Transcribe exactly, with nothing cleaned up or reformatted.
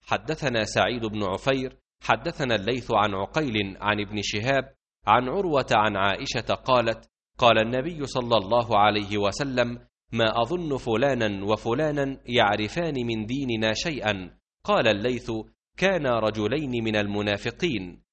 حدثنا سعيد بن عفير حدثنا الليث عن عقيل عن ابن شهاب عن عروة عن عائشة قالت: قال النبي صلى الله عليه وسلم: ما أظن فلانا وفلانا يعرفان من ديننا شيئا. قال الليث: كان رجلين من المنافقين